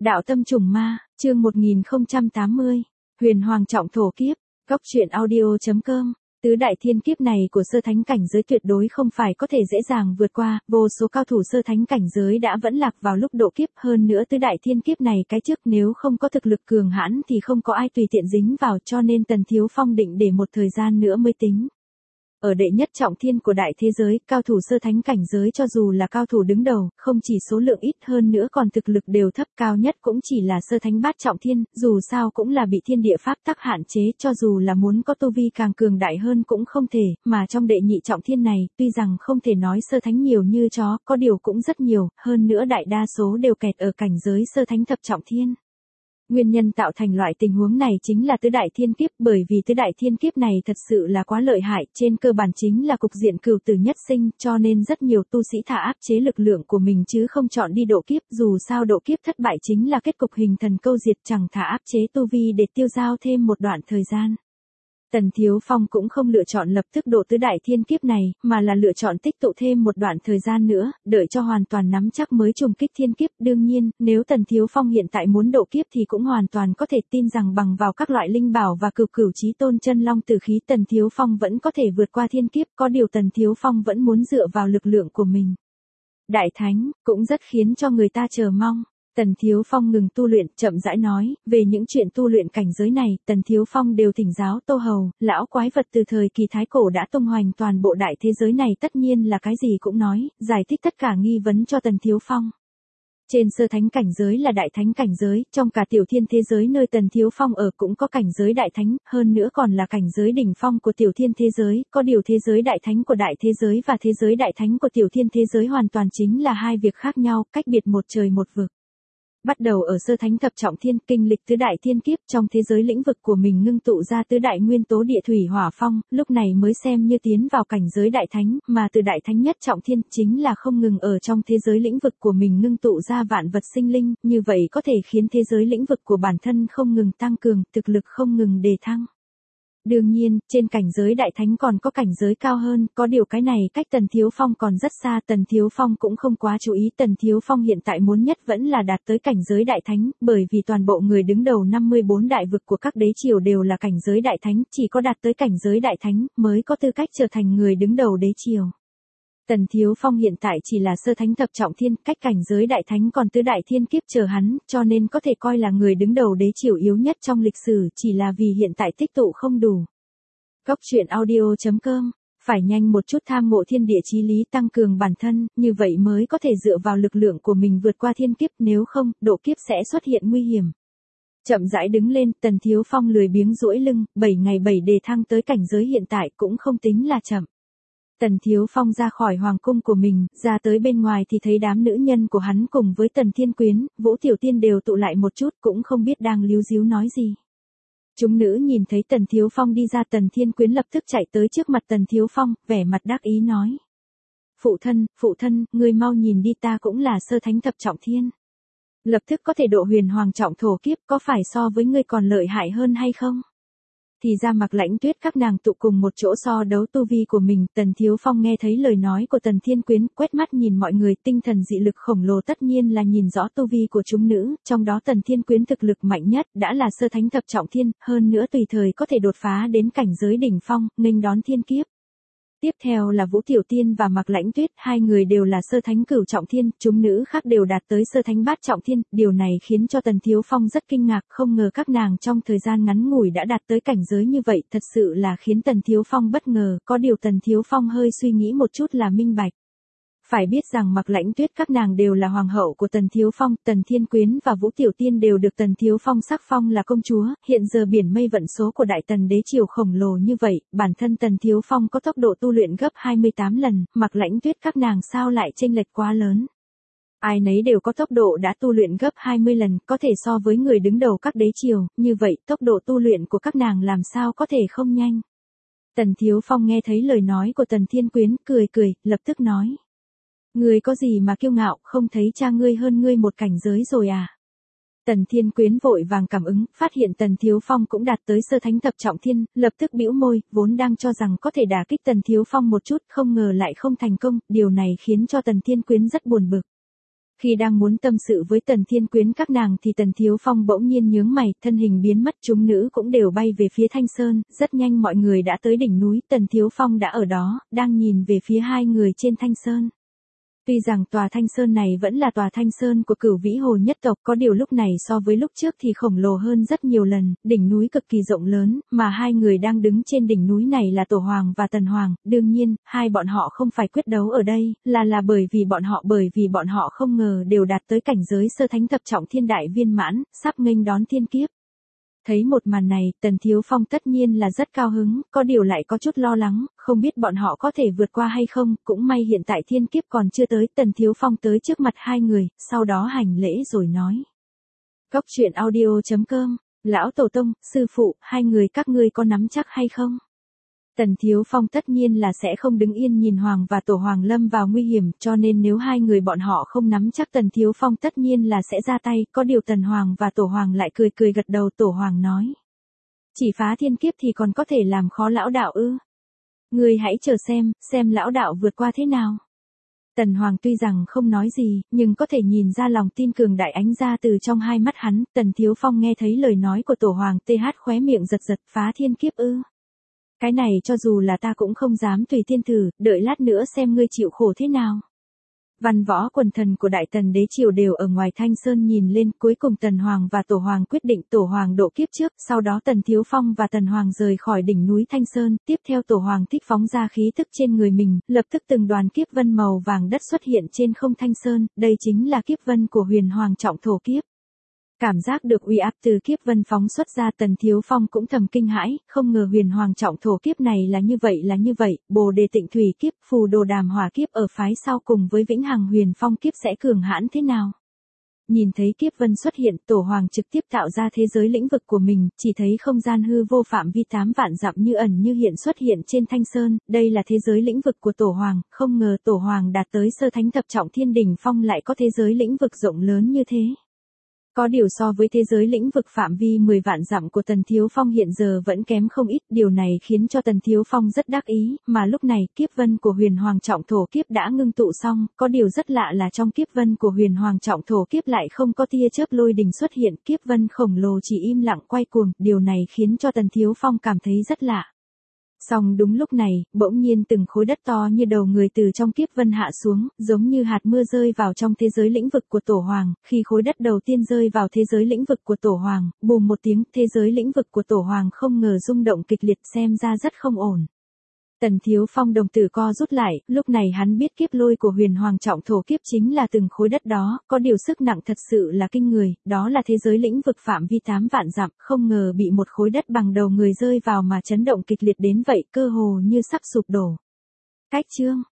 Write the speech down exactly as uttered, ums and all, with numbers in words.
Đạo tâm trùng ma, chương một nghìn không trăm tám mươi, huyền hoàng trọng thổ kiếp, góc truyện audio.com. Tứ đại thiên kiếp này của sơ thánh cảnh giới tuyệt đối không phải có thể dễ dàng vượt qua, vô số cao thủ sơ thánh cảnh giới đã vẫn lạc vào lúc độ kiếp, hơn nữa tứ đại thiên kiếp này cái trước nếu không có thực lực cường hãn thì không có ai tùy tiện dính vào, cho nên Tần Thiếu Phong định để một thời gian nữa mới tính. Ở đệ nhất trọng thiên của đại thế giới, cao thủ sơ thánh cảnh giới cho dù là cao thủ đứng đầu, không chỉ số lượng ít hơn nữa còn thực lực đều thấp, cao nhất cũng chỉ là sơ thánh bát trọng thiên, dù sao cũng là bị thiên địa pháp tắc hạn chế, cho dù là muốn có tu vi càng cường đại hơn cũng không thể, mà trong đệ nhị trọng thiên này, tuy rằng không thể nói sơ thánh nhiều như chó, có điều cũng rất nhiều, hơn nữa đại đa số đều kẹt ở cảnh giới sơ thánh thập trọng thiên. Nguyên nhân tạo thành loại tình huống này chính là tứ đại thiên kiếp, bởi vì tứ đại thiên kiếp này thật sự là quá lợi hại, trên cơ bản chính là cục diện cửu tử nhất sinh, cho nên rất nhiều tu sĩ thả áp chế lực lượng của mình chứ không chọn đi độ kiếp, dù sao độ kiếp thất bại chính là kết cục hình thần câu diệt, chẳng thả áp chế tu vi để tiêu dao thêm một đoạn thời gian. Tần Thiếu Phong cũng không lựa chọn lập tức độ tứ đại thiên kiếp này, mà là lựa chọn tích tụ thêm một đoạn thời gian nữa, đợi cho hoàn toàn nắm chắc mới trùng kích thiên kiếp. Đương nhiên, nếu Tần Thiếu Phong hiện tại muốn độ kiếp thì cũng hoàn toàn có thể tin rằng bằng vào các loại linh bảo và cửu cửu chí tôn chân long tử khí Tần Thiếu Phong vẫn có thể vượt qua thiên kiếp, có điều Tần Thiếu Phong vẫn muốn dựa vào lực lượng của mình. Đại Thánh, cũng rất khiến cho người ta chờ mong. Tần Thiếu Phong ngừng tu luyện, chậm rãi nói, về những chuyện tu luyện cảnh giới này, Tần Thiếu Phong đều thỉnh giáo Tô Hầu, lão quái vật từ thời kỳ Thái Cổ đã tung hoành toàn bộ đại thế giới này, tất nhiên là cái gì cũng nói, giải thích tất cả nghi vấn cho Tần Thiếu Phong. Trên sơ thánh cảnh giới là đại thánh cảnh giới, trong cả tiểu thiên thế giới nơi Tần Thiếu Phong ở cũng có cảnh giới đại thánh, hơn nữa còn là cảnh giới đỉnh phong của tiểu thiên thế giới, có điều thế giới đại thánh của đại thế giới và thế giới đại thánh của tiểu thiên thế giới hoàn toàn chính là hai việc khác nhau, cách biệt một trời một vực. Bắt đầu ở sơ thánh thập trọng thiên, kinh lịch tứ đại thiên kiếp, trong thế giới lĩnh vực của mình ngưng tụ ra tứ đại nguyên tố địa thủy hỏa phong, lúc này mới xem như tiến vào cảnh giới đại thánh, mà từ đại thánh nhất trọng thiên chính là không ngừng ở trong thế giới lĩnh vực của mình ngưng tụ ra vạn vật sinh linh, như vậy có thể khiến thế giới lĩnh vực của bản thân không ngừng tăng cường, thực lực không ngừng đề thăng. Đương nhiên, trên cảnh giới đại thánh còn có cảnh giới cao hơn, có điều cái này cách Tần Thiếu Phong còn rất xa, Tần Thiếu Phong cũng không quá chú ý, Tần Thiếu Phong hiện tại muốn nhất vẫn là đạt tới cảnh giới đại thánh, bởi vì toàn bộ người đứng đầu năm mươi bốn đại vực của các đế triều đều là cảnh giới đại thánh, chỉ có đạt tới cảnh giới đại thánh mới có tư cách trở thành người đứng đầu đế triều. Tần Thiếu Phong hiện tại chỉ là sơ thánh thập trọng thiên, cách cảnh giới đại thánh còn tứ đại thiên kiếp chờ hắn, cho nên có thể coi là người đứng đầu đế triều yếu nhất trong lịch sử, chỉ là vì hiện tại tích tụ không đủ. Góc truyện audio.com, phải nhanh một chút tham ngộ thiên địa chí lý, tăng cường bản thân, như vậy mới có thể dựa vào lực lượng của mình vượt qua thiên kiếp, nếu không, độ kiếp sẽ xuất hiện nguy hiểm. Chậm rãi đứng lên, Tần Thiếu Phong lười biếng duỗi lưng, bảy ngày bảy đề thăng tới cảnh giới hiện tại cũng không tính là chậm. Tần Thiếu Phong ra khỏi hoàng cung của mình, ra tới bên ngoài thì thấy đám nữ nhân của hắn cùng với Tần Thiên Quyến, Vũ Tiểu Tiên đều tụ lại một chút, cũng không biết đang líu díu nói gì. Chúng nữ nhìn thấy Tần Thiếu Phong đi ra, Tần Thiên Quyến lập tức chạy tới trước mặt Tần Thiếu Phong, vẻ mặt đắc ý nói. Phụ thân, phụ thân, ngươi mau nhìn đi, ta cũng là sơ thánh thập trọng thiên. Lập tức có thể độ huyền hoàng trọng thổ kiếp, có phải so với ngươi còn lợi hại hơn hay không? Thì ra Mặc Lãnh Tuyết các nàng tụ cùng một chỗ so đấu tu vi của mình, Tần Thiếu Phong nghe thấy lời nói của Tần Thiên Quyến, quét mắt nhìn mọi người, tinh thần dị lực khổng lồ tất nhiên là nhìn rõ tu vi của chúng nữ, trong đó Tần Thiên Quyến thực lực mạnh nhất, đã là sơ thánh thập trọng thiên, hơn nữa tùy thời có thể đột phá đến cảnh giới đỉnh phong, nghênh đón thiên kiếp. Tiếp theo là Vũ Tiểu Tiên và Mặc Lãnh Tuyết, hai người đều là sơ thánh cửu trọng thiên, chúng nữ khác đều đạt tới sơ thánh bát trọng thiên, điều này khiến cho Tần Thiếu Phong rất kinh ngạc, không ngờ các nàng trong thời gian ngắn ngủi đã đạt tới cảnh giới như vậy, thật sự là khiến Tần Thiếu Phong bất ngờ, có điều Tần Thiếu Phong hơi suy nghĩ một chút là minh bạch. Phải biết rằng Mặc Lãnh Tuyết các nàng đều là hoàng hậu của Tần Thiếu Phong, Tần Thiên Quyến và Vũ Tiểu Tiên đều được Tần Thiếu Phong sắc phong là công chúa, hiện giờ biển mây vận số của Đại Tần đế triều khổng lồ như vậy, bản thân Tần Thiếu Phong có tốc độ tu luyện gấp hai mươi tám lần, Mặc Lãnh Tuyết các nàng sao lại chênh lệch quá lớn. Ai nấy đều có tốc độ đã tu luyện gấp hai mươi lần, có thể so với người đứng đầu các đế triều, như vậy tốc độ tu luyện của các nàng làm sao có thể không nhanh. Tần Thiếu Phong nghe thấy lời nói của Tần Thiên Quyến, cười cười, lập tức nói. Ngươi có gì mà kiêu ngạo, không thấy cha ngươi hơn ngươi một cảnh giới rồi à? Tần Thiên Quyến vội vàng cảm ứng, phát hiện Tần Thiếu Phong cũng đạt tới sơ thánh thập trọng thiên, lập tức bĩu môi, vốn đang cho rằng có thể đả kích Tần Thiếu Phong một chút, không ngờ lại không thành công, điều này khiến cho Tần Thiên Quyến rất buồn bực. Khi đang muốn tâm sự với Tần Thiên Quyến các nàng thì Tần Thiếu Phong bỗng nhiên nhướng mày, thân hình biến mất, chúng nữ cũng đều bay về phía Thanh Sơn, rất nhanh mọi người đã tới đỉnh núi, Tần Thiếu Phong đã ở đó, đang nhìn về phía hai người trên Thanh Sơn. Tuy rằng tòa Thanh Sơn này vẫn là tòa Thanh Sơn của Cửu Vĩ Hồ nhất tộc, có điều lúc này so với lúc trước thì khổng lồ hơn rất nhiều lần, đỉnh núi cực kỳ rộng lớn, mà hai người đang đứng trên đỉnh núi này là Tổ Hoàng và Tần Hoàng, đương nhiên, hai bọn họ không phải quyết đấu ở đây, là là bởi vì bọn họ bởi vì bọn họ không ngờ đều đạt tới cảnh giới sơ thánh thập trọng thiên đại viên mãn, sắp nghênh đón thiên kiếp. Thấy một màn này, Tần Thiếu Phong tất nhiên là rất cao hứng, có điều lại có chút lo lắng, không biết bọn họ có thể vượt qua hay không, cũng may hiện tại thiên kiếp còn chưa tới, Tần Thiếu Phong tới trước mặt hai người, sau đó hành lễ rồi nói. Góc truyện audio chấm com, Lão Tổ Tông, Sư Phụ, hai người các ngươi có nắm chắc hay không? Tần Thiếu Phong tất nhiên là sẽ không đứng yên nhìn Hoàng và Tổ Hoàng lâm vào nguy hiểm, cho nên nếu hai người bọn họ không nắm chắc Tần Thiếu Phong tất nhiên là sẽ ra tay, có điều Tần Hoàng và Tổ Hoàng lại cười cười gật đầu. Tổ Hoàng nói, chỉ phá thiên kiếp thì còn có thể làm khó lão đạo ư? Ngươi hãy chờ xem, xem lão đạo vượt qua thế nào. Tần Hoàng tuy rằng không nói gì, nhưng có thể nhìn ra lòng tin cường đại ánh ra từ trong hai mắt hắn. Tần Thiếu Phong nghe thấy lời nói của Tổ Hoàng, th khóe miệng giật giật, phá thiên kiếp ư? Cái này cho dù là ta cũng không dám tùy tiên thử, đợi lát nữa xem ngươi chịu khổ thế nào. Văn võ quần thần của Đại Tần đế triều đều ở ngoài Thanh Sơn nhìn lên, cuối cùng Tần Hoàng và Tổ Hoàng quyết định Tổ Hoàng độ kiếp trước, sau đó Tần Thiếu Phong và Tần Hoàng rời khỏi đỉnh núi Thanh Sơn, tiếp theo Tổ Hoàng thích phóng ra khí tức trên người mình, lập tức từng đoàn kiếp vân màu vàng đất xuất hiện trên không Thanh Sơn, đây chính là kiếp vân của Huyền Hoàng trọng thổ kiếp. Cảm giác được uy áp từ kiếp vân phóng xuất ra, Tần Thiếu Phong cũng thầm kinh hãi, không ngờ Huyền Hoàng trọng thổ kiếp này là như vậy là như vậy, Bồ Đề Tịnh Thủy kiếp, Phù Đồ Đàm Hỏa kiếp ở phái sau cùng với Vĩnh Hằng Huyền Phong kiếp sẽ cường hãn thế nào. Nhìn thấy kiếp vân xuất hiện, Tổ Hoàng trực tiếp tạo ra thế giới lĩnh vực của mình, chỉ thấy không gian hư vô phạm vi tám vạn dặm như ẩn như hiện xuất hiện trên Thanh Sơn, đây là thế giới lĩnh vực của Tổ Hoàng, không ngờ Tổ Hoàng đạt tới sơ thánh thập trọng thiên đỉnh phong lại có thế giới lĩnh vực rộng lớn như thế. Có điều so với thế giới lĩnh vực phạm vi mười vạn dặm của Tần Thiếu Phong hiện giờ vẫn kém không ít, điều này khiến cho Tần Thiếu Phong rất đắc ý, mà lúc này kiếp vân của Huyền Hoàng trọng thổ kiếp đã ngưng tụ xong, có điều rất lạ là trong kiếp vân của Huyền Hoàng trọng thổ kiếp lại không có tia chớp lôi đình xuất hiện, kiếp vân khổng lồ chỉ im lặng quay cuồng, điều này khiến cho Tần Thiếu Phong cảm thấy rất lạ. Song đúng lúc này, bỗng nhiên từng khối đất to như đầu người từ trong kiếp vân hạ xuống, giống như hạt mưa rơi vào trong thế giới lĩnh vực của Tổ Hoàng, khi khối đất đầu tiên rơi vào thế giới lĩnh vực của Tổ Hoàng, bùm một tiếng, thế giới lĩnh vực của Tổ Hoàng không ngờ rung động kịch liệt, xem ra rất không ổn. Tần Thiếu Phong đồng tử co rút lại, lúc này hắn biết kiếp lôi của Huyền Hoàng trọng thổ kiếp chính là từng khối đất đó, có điều sức nặng thật sự là kinh người, đó là thế giới lĩnh vực phạm vi tám vạn dặm, không ngờ bị một khối đất bằng đầu người rơi vào mà chấn động kịch liệt đến vậy, cơ hồ như sắp sụp đổ. Cách chương